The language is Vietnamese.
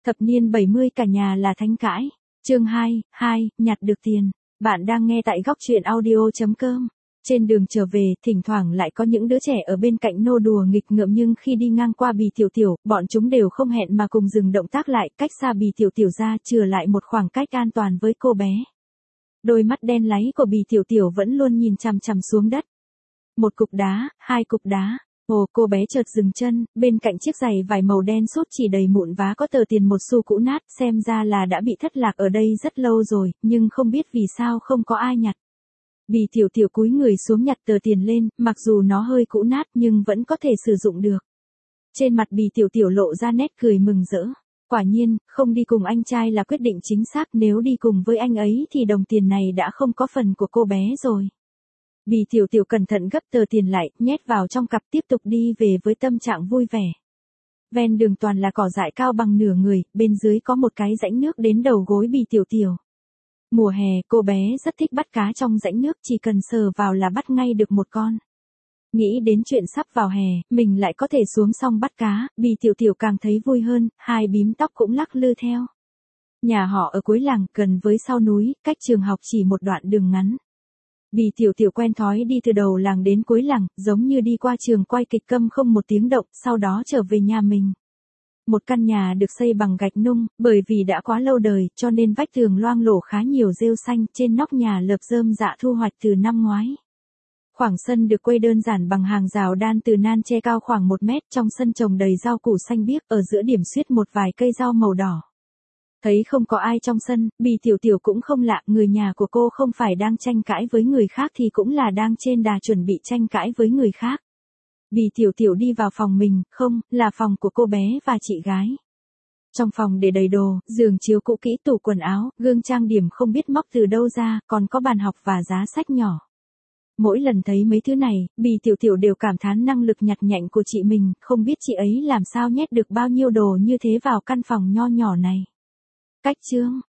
Thập niên 70 cả nhà là thánh cãi. Chương 2, nhặt được tiền. Bạn đang nghe tại góc truyện audio.com. Trên đường trở về, thỉnh thoảng lại có những đứa trẻ ở bên cạnh nô đùa nghịch ngợm, nhưng khi đi ngang qua Bì Tiểu Tiểu, bọn chúng đều không hẹn mà cùng dừng động tác lại, cách xa Bì Tiểu Tiểu ra, chừa lại một khoảng cách an toàn với cô bé. Đôi mắt đen láy của Bì Tiểu Tiểu vẫn luôn nhìn chằm chằm xuống đất. Một cục đá, hai cục đá. Ồ, cô bé chợt dừng chân, bên cạnh chiếc giày vải màu đen sút chỉ đầy mụn vá có tờ tiền 1 xu cũ nát, xem ra là đã bị thất lạc ở đây rất lâu rồi, nhưng không biết vì sao không có ai nhặt. Bì Tiểu Tiểu cúi người xuống nhặt tờ tiền lên, mặc dù nó hơi cũ nát nhưng vẫn có thể sử dụng được. Trên mặt Bì Tiểu Tiểu lộ ra nét cười mừng rỡ. Quả nhiên, không đi cùng anh trai là quyết định chính xác, nếu đi cùng với anh ấy thì đồng tiền này đã không có phần của cô bé rồi. Bì Tiểu Tiểu cẩn thận gấp tờ tiền lại, nhét vào trong cặp tiếp tục đi về với tâm trạng vui vẻ. Ven đường toàn là cỏ dại cao bằng nửa người, bên dưới có một cái rãnh nước đến đầu gối Bì Tiểu Tiểu. Mùa hè, cô bé rất thích bắt cá trong rãnh nước, chỉ cần sờ vào là bắt ngay được một con. Nghĩ đến chuyện sắp vào hè, mình lại có thể xuống sông bắt cá, Bì Tiểu Tiểu càng thấy vui hơn, hai bím tóc cũng lắc lư theo. Nhà họ ở cuối làng, gần với sau núi, cách trường học chỉ một đoạn đường ngắn. Bì Tiểu Tiểu quen thói đi từ đầu làng đến cuối làng, giống như đi qua trường quay kịch câm không một tiếng động, sau đó trở về nhà mình. Một căn nhà được xây bằng gạch nung, bởi vì đã quá lâu đời, cho nên vách tường loang lổ khá nhiều rêu xanh, trên nóc nhà lợp rơm rạ thu hoạch từ năm ngoái. Khoảng sân được quây đơn giản bằng hàng rào đan từ nan tre cao khoảng 1 mét, trong sân trồng đầy rau củ xanh biếc, ở giữa điểm xuyết một vài cây rau màu đỏ. Thấy không có ai trong sân, Bì Tiểu Tiểu cũng không lạ, người nhà của cô không phải đang tranh cãi với người khác thì cũng là đang trên đà chuẩn bị tranh cãi với người khác. Bì Tiểu Tiểu đi vào phòng mình, không, là phòng của cô bé và chị gái. Trong phòng để đầy đồ, giường chiếu cũ kỹ, tủ quần áo, gương trang điểm không biết móc từ đâu ra, còn có bàn học và giá sách nhỏ. Mỗi lần thấy mấy thứ này, Bì Tiểu Tiểu đều cảm thán năng lực nhặt nhạnh của chị mình, không biết chị ấy làm sao nhét được bao nhiêu đồ như thế vào căn phòng nho nhỏ này. Cách chương